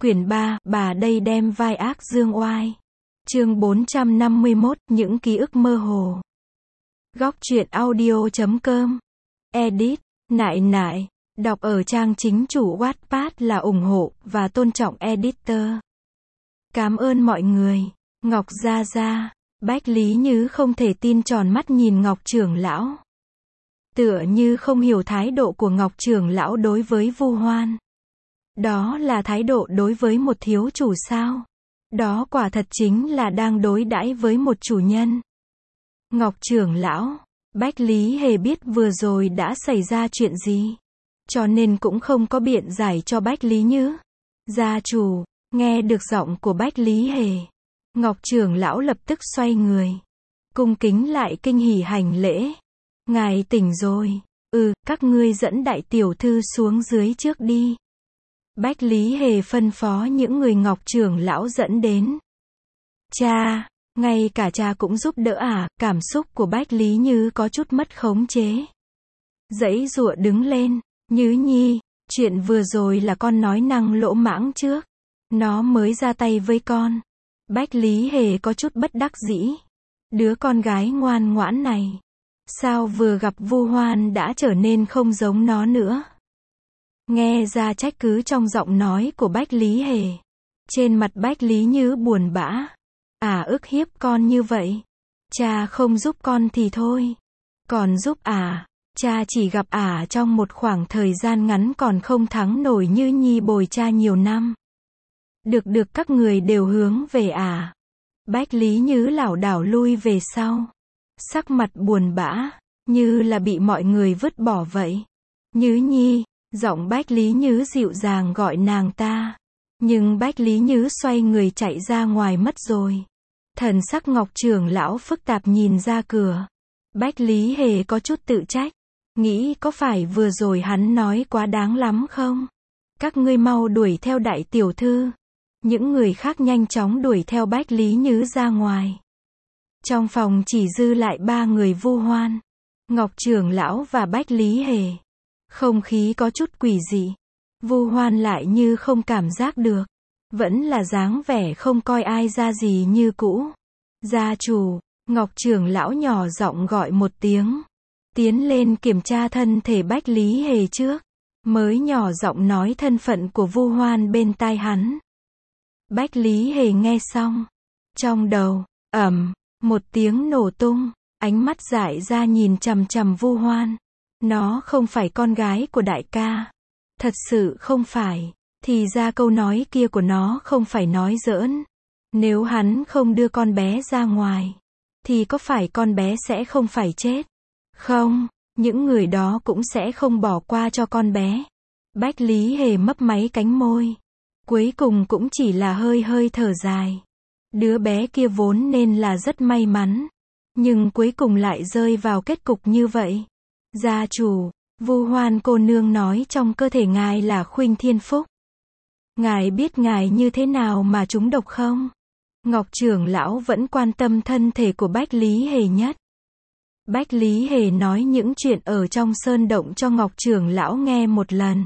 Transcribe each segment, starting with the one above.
Quyển 3, bà đây đem vai ác dương oai. Chương 451, những ký ức mơ hồ. Góc truyện audio.com. Edit, nại nại. Đọc ở trang chính chủ Wattpad là ủng hộ và tôn trọng editor. Cảm ơn mọi người. Ngọc Gia Gia. Bách Lý Nhứ không thể tin tròn mắt nhìn Ngọc trưởng lão. Tựa như không hiểu thái độ của Ngọc trưởng lão đối với Vu Hoan. Đó là thái độ đối với một thiếu chủ sao? Đó quả thật chính là đang đối đãi với một chủ nhân. Ngọc trưởng lão, Bách Lý Hề biết vừa rồi đã xảy ra chuyện gì, cho nên cũng không có biện giải cho Bách Lý Nhứ. Gia chủ, nghe được giọng của Bách Lý Hề, Ngọc trưởng lão lập tức xoay người, cung kính lại kinh hỉ hành lễ. Ngài tỉnh rồi. Các ngươi dẫn đại tiểu thư xuống dưới trước đi. Bách Lý Hề phân phó những người Ngọc trưởng lão dẫn đến. Cha, ngay cả cha cũng giúp đỡ à? Cảm xúc của Bách Lý Như có chút mất khống chế. Giãy giụa đứng lên. Nhứ nhi, chuyện vừa rồi là con nói năng lỗ mãng trước. Nó mới ra tay với con. Bách Lý Hề có chút bất đắc dĩ. Đứa con gái ngoan ngoãn này, sao vừa gặp Vu Hoan đã trở nên không giống nó nữa? Nghe ra trách cứ trong giọng nói của Bách Lý Hề. Trên mặt Bách Lý Như buồn bã. Ức hiếp con như vậy. Cha không giúp con thì thôi. Còn giúp cha chỉ gặp trong một khoảng thời gian ngắn còn không thắng nổi Như nhi bồi cha nhiều năm. Được các người đều hướng về Bách Lý Như lảo đảo lui về sau. Sắc mặt buồn bã, như là bị mọi người vứt bỏ vậy. Nhứ nhi. Giọng Bách Lý Nhứ dịu dàng gọi nàng ta. Nhưng Bách Lý Nhứ xoay người chạy ra ngoài mất rồi. Thần sắc Ngọc trưởng lão phức tạp nhìn ra cửa. Bách Lý Hề có chút tự trách. Nghĩ có phải vừa rồi hắn nói quá đáng lắm không? Các ngươi mau đuổi theo đại tiểu thư. Những người khác nhanh chóng đuổi theo Bách Lý Nhứ ra ngoài. Trong phòng chỉ dư lại 3 người Vu Hoan, Ngọc trưởng lão và Bách Lý Hề. Không khí có chút quỷ dị. Vu Hoan lại như không cảm giác được. Vẫn là dáng vẻ không coi ai ra gì như cũ. Gia chủ, Ngọc trưởng lão nhỏ giọng gọi một tiếng. Tiến lên kiểm tra thân thể Bách Lý Hề trước. Mới nhỏ giọng nói thân phận của Vu Hoan bên tai hắn. Bách Lý Hề nghe xong. Trong đầu, một tiếng nổ tung. Ánh mắt dại ra nhìn chằm chằm Vu Hoan. Nó không phải con gái của đại ca. Thật sự không phải. Thì ra câu nói kia của nó không phải nói giỡn. Nếu hắn không đưa con bé ra ngoài, thì có phải con bé sẽ không phải chết? Không, những người đó cũng sẽ không bỏ qua cho con bé. Bách Lý Hề mấp máy cánh môi. Cuối cùng cũng chỉ là hơi hơi thở dài. Đứa bé kia vốn nên là rất may mắn. Nhưng cuối cùng lại rơi vào kết cục như vậy. Gia chủ, Vu Hoan cô nương nói trong cơ thể ngài là Khuynh Thiên Phúc. Ngài biết ngài như thế nào mà trúng độc không? Ngọc trưởng lão vẫn quan tâm thân thể của Bách Lý Hề nhất. Bách Lý Hề nói những chuyện ở trong sơn động cho Ngọc trưởng lão nghe một lần.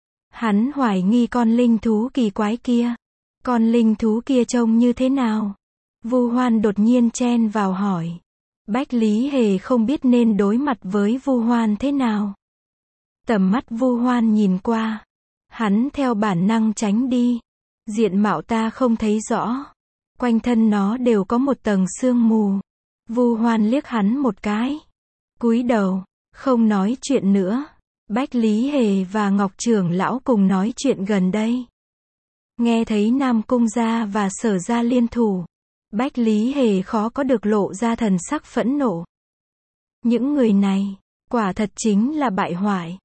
Hắn hoài nghi con linh thú kỳ quái kia. Con linh thú kia trông như thế nào? Vu Hoan đột nhiên chen vào hỏi. Bách Lý Hề không biết nên đối mặt với Vu Hoan thế nào. Tầm mắt Vu Hoan nhìn qua. Hắn theo bản năng tránh đi. Diện mạo ta không thấy rõ. Quanh thân nó đều có một tầng sương mù. Vu Hoan liếc hắn một cái. Cúi đầu, không nói chuyện nữa. Bách Lý Hề và Ngọc trưởng lão cùng nói chuyện gần đây. Nghe thấy Nam Cung gia và Sở gia liên thủ. Bách Lý Hề khó có được lộ ra thần sắc phẫn nộ. Những người này, quả thật chính là bại hoại.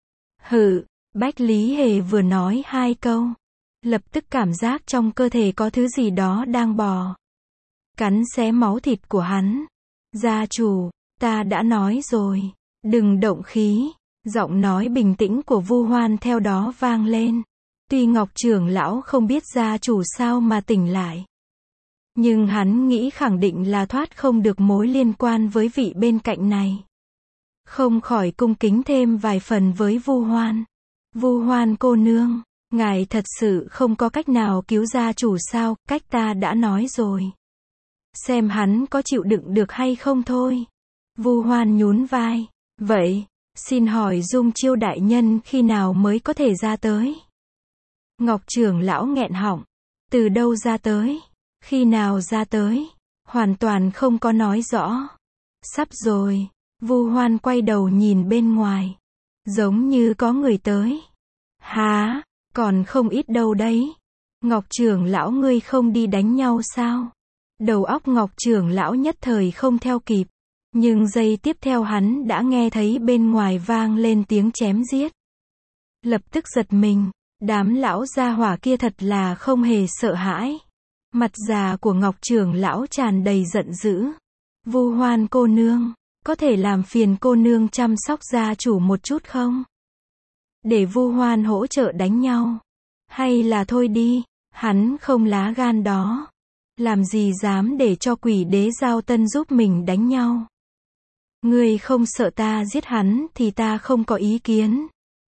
Bách Lý Hề vừa nói 2 câu. Lập tức cảm giác trong cơ thể có thứ gì đó đang bò. Cắn xé máu thịt của hắn. Gia chủ, ta đã nói rồi. Đừng động khí. Giọng nói bình tĩnh của Vu Hoan theo đó vang lên. Tuy Ngọc trưởng lão không biết gia chủ sao mà tỉnh lại. Nhưng hắn nghĩ khẳng định là thoát không được mối liên quan với vị bên cạnh này. Không khỏi cung kính thêm vài phần với Vu Hoan. Vu Hoan cô nương, Ngài thật sự không có cách nào cứu gia chủ sao, cách ta đã nói rồi. Xem hắn có chịu đựng được hay không thôi. Vu Hoan nhún vai. Vậy, xin hỏi Dung Chiêu đại nhân khi nào mới có thể ra tới? Ngọc trưởng lão nghẹn họng. Từ đâu ra tới? Khi nào ra tới? Hoàn toàn không có nói rõ. Sắp rồi. Vu Hoan quay đầu nhìn bên ngoài. Giống như có người tới. Hả? Còn không ít đâu đấy. Ngọc trưởng lão ngươi không đi đánh nhau sao? Đầu óc Ngọc trưởng lão nhất thời không theo kịp. Nhưng giây tiếp theo hắn đã nghe thấy bên ngoài vang lên tiếng chém giết. Lập tức giật mình. Đám lão gia hỏa kia thật là không hề sợ hãi. Mặt già của Ngọc trưởng lão tràn đầy giận dữ. Vu Hoan cô nương, có thể làm phiền cô nương chăm sóc gia chủ một chút không? Để Vu Hoan hỗ trợ đánh nhau. Hay là thôi đi, hắn không lá gan đó. Làm gì dám để cho quỷ đế Giao Tân giúp mình đánh nhau. Ngươi không sợ ta giết hắn thì ta không có ý kiến.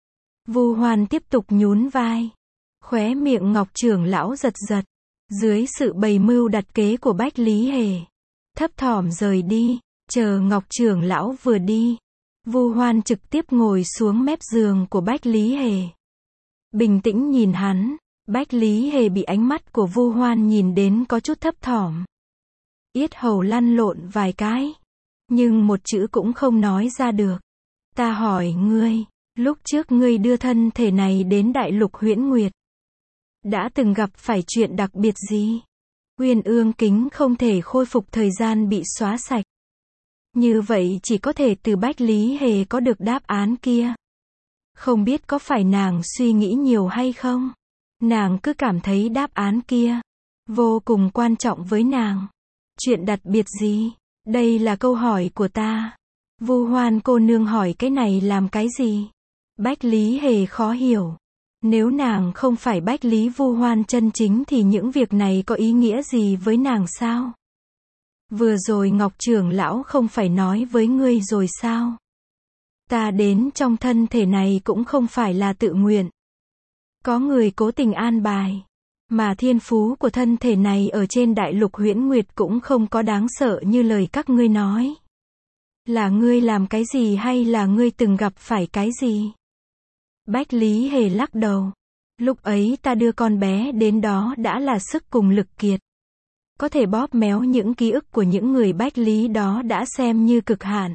Vu Hoan tiếp tục nhún vai. Khóe miệng Ngọc trưởng lão giật giật. Dưới sự bày mưu đặt kế của Bách Lý Hề. Thấp thỏm rời đi. Chờ Ngọc trưởng lão vừa đi. Vu Hoan trực tiếp ngồi xuống mép giường của Bách Lý Hề. Bình tĩnh nhìn hắn. Bách Lý Hề bị ánh mắt của Vu Hoan nhìn đến có chút thấp thỏm. Yết hầu lăn lộn vài cái. Nhưng một chữ cũng không nói ra được. Ta hỏi ngươi, lúc trước ngươi đưa thân thể này đến Đại Lục Huyễn Nguyệt. Đã từng gặp phải chuyện đặc biệt gì? Uyên ương kính không thể khôi phục thời gian bị xóa sạch. Như vậy chỉ có thể từ Bách Lý Hề có được đáp án kia. Không biết có phải nàng suy nghĩ nhiều hay không? Nàng cứ cảm thấy đáp án kia vô cùng quan trọng với nàng. Chuyện đặc biệt gì? Đây là câu hỏi của ta. Vu Hoan cô nương hỏi cái này làm cái gì? Bách Lý Hề khó hiểu. Nếu nàng không phải Bách Lý Vu Hoan chân chính thì những việc này có ý nghĩa gì với nàng sao? Vừa rồi Ngọc trưởng lão không phải nói với ngươi rồi sao? Ta đến trong thân thể này cũng không phải là tự nguyện. Có người cố tình an bài. Mà thiên phú của thân thể này ở trên Đại Lục Huyễn Nguyệt cũng không có đáng sợ như lời các ngươi nói. Là ngươi làm cái gì hay là ngươi từng gặp phải cái gì? Bách Lý Hề lắc đầu. Lúc ấy ta đưa con bé đến đó đã là sức cùng lực kiệt. Có thể bóp méo những ký ức của những người Bách Lý đó đã xem như cực hạn.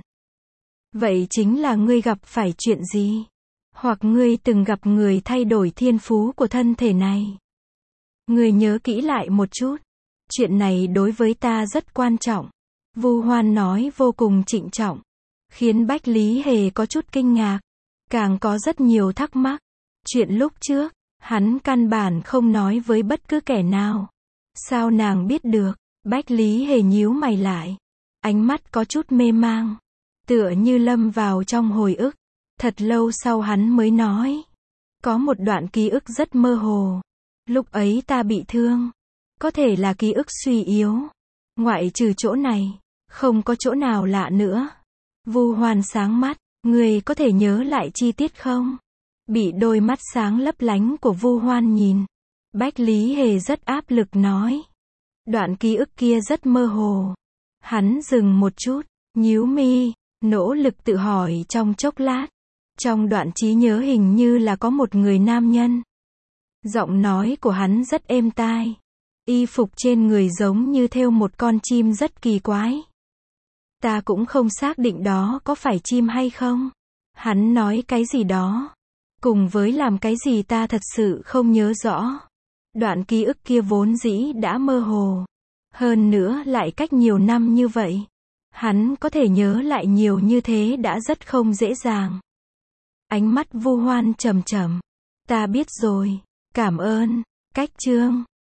Vậy chính là ngươi gặp phải chuyện gì? Hoặc ngươi từng gặp người thay đổi thiên phú của thân thể này? Ngươi nhớ kỹ lại một chút. Chuyện này đối với ta rất quan trọng. Vu Hoan nói vô cùng trịnh trọng. Khiến Bách Lý Hề có chút kinh ngạc. Càng có rất nhiều thắc mắc. Chuyện lúc trước, hắn căn bản không nói với bất cứ kẻ nào. Sao nàng biết được? Bách Lý Hề nhíu mày lại. Ánh mắt có chút mê mang. Tựa như lâm vào trong hồi ức. Thật lâu sau hắn mới nói. Có một đoạn ký ức rất mơ hồ. Lúc ấy ta bị thương. Có thể là ký ức suy yếu. Ngoại trừ chỗ này, không có chỗ nào lạ nữa. Vu Hoan sáng mắt. Người có thể nhớ lại chi tiết không? Bị đôi mắt sáng lấp lánh của Vu Hoan nhìn. Bách Lý Hề rất áp lực nói. Đoạn ký ức kia rất mơ hồ. Hắn dừng một chút, nhíu mi, nỗ lực tự hỏi trong chốc lát. Trong đoạn trí nhớ hình như là có một người nam nhân. Giọng nói của hắn rất êm tai. Y phục trên người giống như thêu một con chim rất kỳ quái. Ta cũng không xác định đó có phải chim hay không. Hắn nói cái gì đó. Cùng với làm cái gì ta thật sự không nhớ rõ. Đoạn ký ức kia vốn dĩ đã mơ hồ. Hơn nữa lại cách nhiều năm như vậy. Hắn có thể nhớ lại nhiều như thế đã rất không dễ dàng. Ánh mắt Vu Hoan trầm trầm. Ta biết rồi. Cảm ơn. Cách chương.